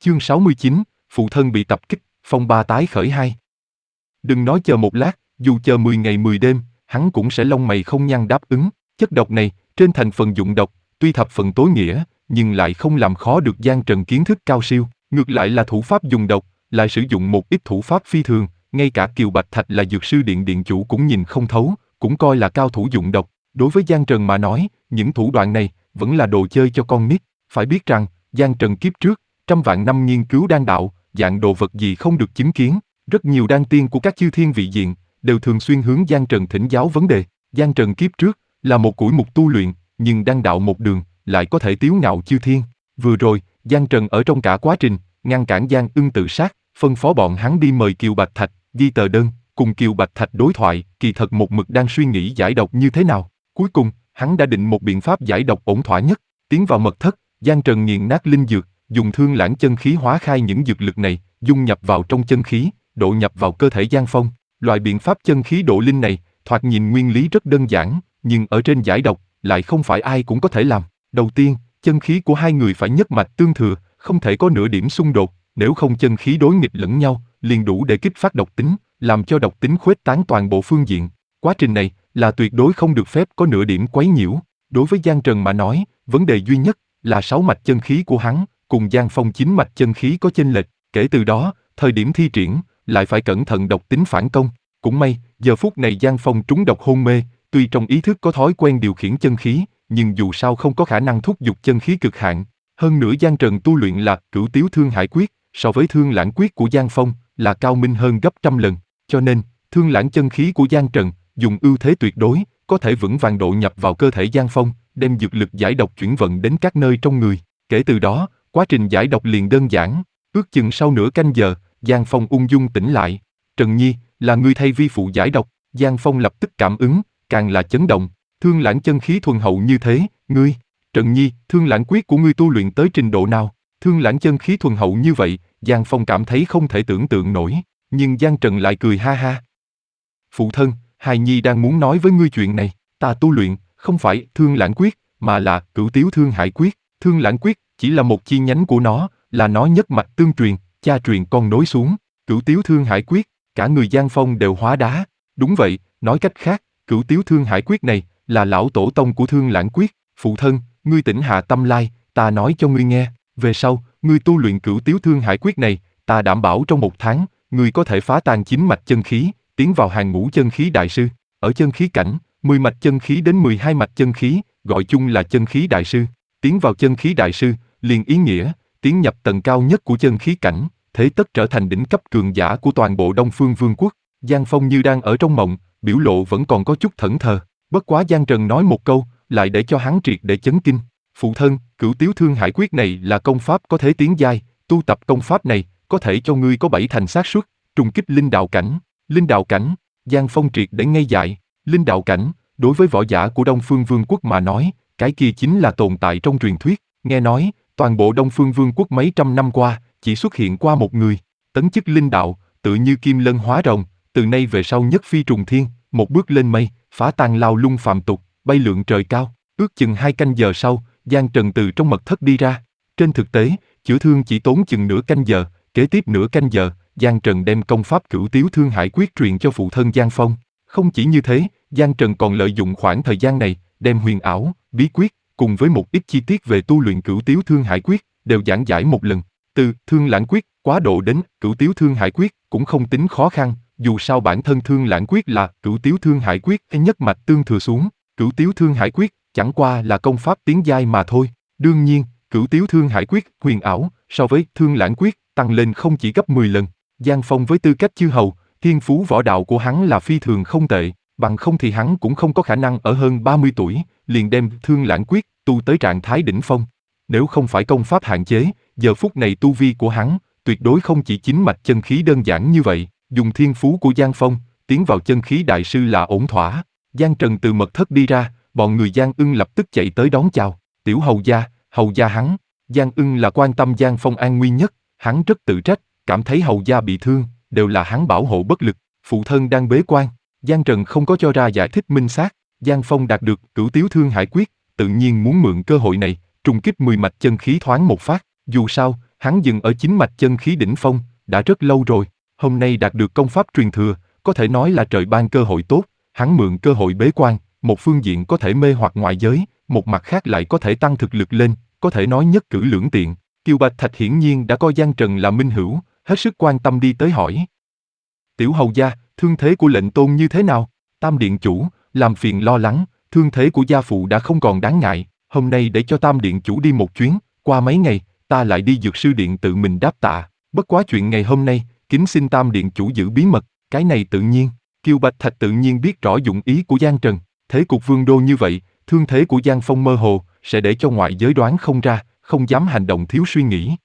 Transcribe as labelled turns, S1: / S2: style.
S1: Chương 69, phụ thân bị tập kích, phong ba tái khởi 2. Đừng nói chờ một lát, dù chờ 10 ngày 10 đêm, hắn cũng sẽ lông mày không nhăn đáp ứng. Chất độc này, trên thành phần dụng độc, tuy thập phần tối nghĩa, nhưng lại không làm khó được Giang Trần kiến thức cao siêu. Ngược lại là thủ pháp dùng độc, lại sử dụng một ít thủ pháp phi thường, ngay cả Kiều Bạch Thạch là dược sư điện chủ cũng nhìn không thấu, cũng coi là cao thủ dụng độc. Đối với Giang Trần mà nói, những thủ đoạn này vẫn là đồ chơi cho con nít. Phải biết rằng, Giang Trần kiếp trước, trăm vạn năm nghiên cứu đan đạo, dạng đồ vật gì không được chứng kiến. Rất nhiều đan tiên của các chư thiên vị diện đều thường xuyên hướng Giang Trần thỉnh giáo vấn đề. Giang Trần kiếp trước là một củi mục tu luyện, nhưng đan đạo một đường lại có thể tiếu ngạo chư thiên. Vừa rồi, Giang Trần ở trong cả quá trình ngăn cản Giang Ưng tự sát, phân phó bọn hắn đi mời Kiều Bạch Thạch, ghi tờ đơn, cùng Kiều Bạch Thạch đối thoại, kỳ thật một mực đang suy nghĩ giải độc như thế nào. Cuối cùng, hắn đã định một biện pháp giải độc ổn thỏa nhất. Tiến vào mật thất, Giang Trần nghiền nát linh dược, dùng thương lãng chân khí hóa khai những dược lực này, dung nhập vào trong chân khí, độ nhập vào cơ thể Giang Phong. Loại biện pháp chân khí độ linh này, thoạt nhìn nguyên lý rất đơn giản, nhưng ở trên giải độc, lại không phải ai cũng có thể làm. Đầu tiên, chân khí của hai người phải nhất mạch tương thừa, không thể có nửa điểm xung đột, nếu không chân khí đối nghịch lẫn nhau, liền đủ để kích phát độc tính, làm cho độc tính khuếch tán toàn bộ phương diện. Quá trình này là tuyệt đối không được phép có nửa điểm quấy nhiễu. Đối với Giang Trần mà nói, vấn đề duy nhất là 6 mạch chân khí của hắn cùng Giang Phong 9 mạch chân khí có chênh lệch. Kể từ đó, thời điểm thi triển lại phải cẩn thận độc tính phản công. Cũng may, giờ phút này Giang Phong trúng độc hôn mê, tuy trong ý thức có thói quen điều khiển chân khí, nhưng dù sao không có khả năng thúc giục chân khí cực hạn. Hơn nữa Giang Trần tu luyện là Cửu Tiếu Thương Hải Quyết, so với Thương Lãng Quyết của Giang Phong là cao minh hơn gấp trăm lần, cho nên Thương Lãng chân khí của Giang Trần dùng ưu thế tuyệt đối, có thể vững vàng độ nhập vào cơ thể Giang Phong, đem dược lực giải độc chuyển vận đến các nơi trong người. Kể từ đó, quá trình giải độc liền đơn giản. Ước chừng sau nửa canh giờ, Giang Phong ung dung tỉnh lại. Trần Nhi, là ngươi thay vi phụ giải độc. Giang Phong lập tức cảm ứng, càng là chấn động. Thương Lãng chân khí thuần hậu như thế, ngươi, Trần Nhi, Thương Lãng quyết của ngươi tu luyện tới trình độ nào? Thương Lãng chân khí thuần hậu như vậy, Giang Phong cảm thấy không thể tưởng tượng nổi, nhưng Giang Trần lại cười ha ha. Phụ thân, hài nhi đang muốn nói với ngươi chuyện này, ta tu luyện không phải Thương Lãng quyết, mà là Cửu Tiếu Thương Hải quyết. Thương Lãng quyết chỉ là một chi nhánh của nó, là nó nhất mạch tương truyền, cha truyền con nối xuống. Cửu Tiếu Thương Hải quyết, cả người Giang Phong đều hóa đá. Đúng vậy, nói cách khác, Cửu Tiếu Thương Hải quyết này là lão tổ tông của Thương Lãng quyết. Phụ thân, ngươi tỉnh hạ tâm lai, ta nói cho ngươi nghe, về sau, ngươi tu luyện Cửu Tiếu Thương Hải quyết này, ta đảm bảo trong 1 tháng, ngươi có thể phá tan 9 mạch chân khí, tiến vào hàng ngũ chân khí đại sư. Ở chân khí cảnh, 10 mạch chân khí đến 12 mạch chân khí, gọi chung là chân khí đại sư. Tiến vào chân khí đại sư, liền ý nghĩa, tiến nhập tầng cao nhất của chân khí cảnh, thế tất trở thành đỉnh cấp cường giả của toàn bộ Đông Phương Vương quốc. Giang Phong như đang ở trong mộng, biểu lộ vẫn còn có chút thẫn thờ. Bất quá Giang Trần nói một câu, lại để cho hắn triệt để chấn kinh. Phụ thân, Cửu Tiếu Thương Hải quyết này là công pháp có thể tiến giai, tu tập công pháp này, có thể cho ngươi có 7 thành xác suất trùng kích linh đạo cảnh. Linh đạo cảnh, Giang Phong triệt để ngây dại. Linh đạo cảnh, đối với võ giả của Đông Phương Vương quốc mà nói, cái kia chính là tồn tại trong truyền thuyết. Nghe nói, toàn bộ Đông Phương Vương quốc mấy trăm năm qua, chỉ xuất hiện qua một người, tấn chức linh đạo, tự như kim lân hóa rồng, từ nay về sau nhất phi trùng thiên, một bước lên mây, phá tan lao lung phàm tục, bay lượn trời cao. Ước chừng 2 canh giờ sau, Giang Trần từ trong mật thất đi ra. Trên thực tế, chữa thương chỉ tốn chừng nửa canh giờ, kế tiếp nửa canh giờ, Giang Trần đem công pháp Cửu Tiếu Thương Hải quyết truyền cho phụ thân Giang Phong. Không chỉ như thế, Giang Trần còn lợi dụng khoảng thời gian này, đem huyền ảo, bí quyết, cùng với một ít chi tiết về tu luyện Cửu Tiếu Thương Hải quyết, đều giảng giải một lần. Từ Thương Lãng quyết, quá độ đến Cửu Tiếu Thương Hải quyết, cũng không tính khó khăn, dù sao bản thân Thương Lãng quyết là Cửu Tiếu Thương Hải quyết nhất mạch tương thừa xuống. Cửu Tiếu Thương Hải quyết chẳng qua là công pháp tiến giai mà thôi. Đương nhiên, Cửu Tiếu Thương Hải quyết huyền ảo so với Thương Lãng quyết tăng lên không chỉ gấp 10 lần. Giang Phong với tư cách chư hầu, thiên phú võ đạo của hắn là phi thường không tệ, bằng không thì hắn cũng không có khả năng ở hơn 30 tuổi liền đem Thương Lãng quyết tu tới trạng thái đỉnh phong. Nếu không phải công pháp hạn chế, giờ phút này tu vi của hắn tuyệt đối không chỉ 9 mạch chân khí đơn giản như vậy. Dùng thiên phú của Giang Phong tiến vào chân khí đại sư là ổn thỏa. Giang Trần từ mật thất đi ra, bọn người Giang Ưng lập tức chạy tới đón chào. Tiểu hầu gia hắn. Giang Ưng là quan tâm Giang Phong an nguy nhất, hắn rất tự trách, cảm thấy hầu gia bị thương, đều là hắn bảo hộ bất lực, phụ thân đang bế quan. Giang Trần không có cho ra giải thích minh xác. Giang Phong đạt được Cửu Tiếu Thương Hải quyết, tự nhiên muốn mượn cơ hội này, trùng kích 10 mạch chân khí thoáng một phát. Dù sao, Hắn dừng ở chính mạch chân khí đỉnh phong, đã rất lâu rồi. Hôm nay đạt được công pháp truyền thừa, có thể nói là trời ban cơ hội tốt. Hắn mượn cơ hội bế quan, một phương diện có thể mê hoặc ngoại giới, một mặt khác lại có thể tăng thực lực lên, có thể nói nhất cử lưỡng tiện. Kiều Bạch Thạch hiển nhiên đã coi Giang Trần là minh hữu, hết sức quan tâm đi tới hỏi. Tiểu hầu gia, thương thế của lệnh tôn như thế nào? Tam điện chủ, làm phiền lo lắng, thương thế của gia phụ đã không còn đáng ngại, hôm nay để cho Tam điện chủ đi một chuyến, qua mấy ngày, ta lại đi dược sư điện tự mình đáp tạ. Bất quá chuyện ngày hôm nay, kính xin Tam điện chủ giữ bí mật, cái này tự nhiên. Kiều Bạch Thạch tự nhiên biết rõ dụng ý của Giang Trần, thế cục vương đô như vậy, thương thế của Giang Phong mơ hồ, sẽ để cho ngoại giới đoán không ra, không dám hành động thiếu suy nghĩ.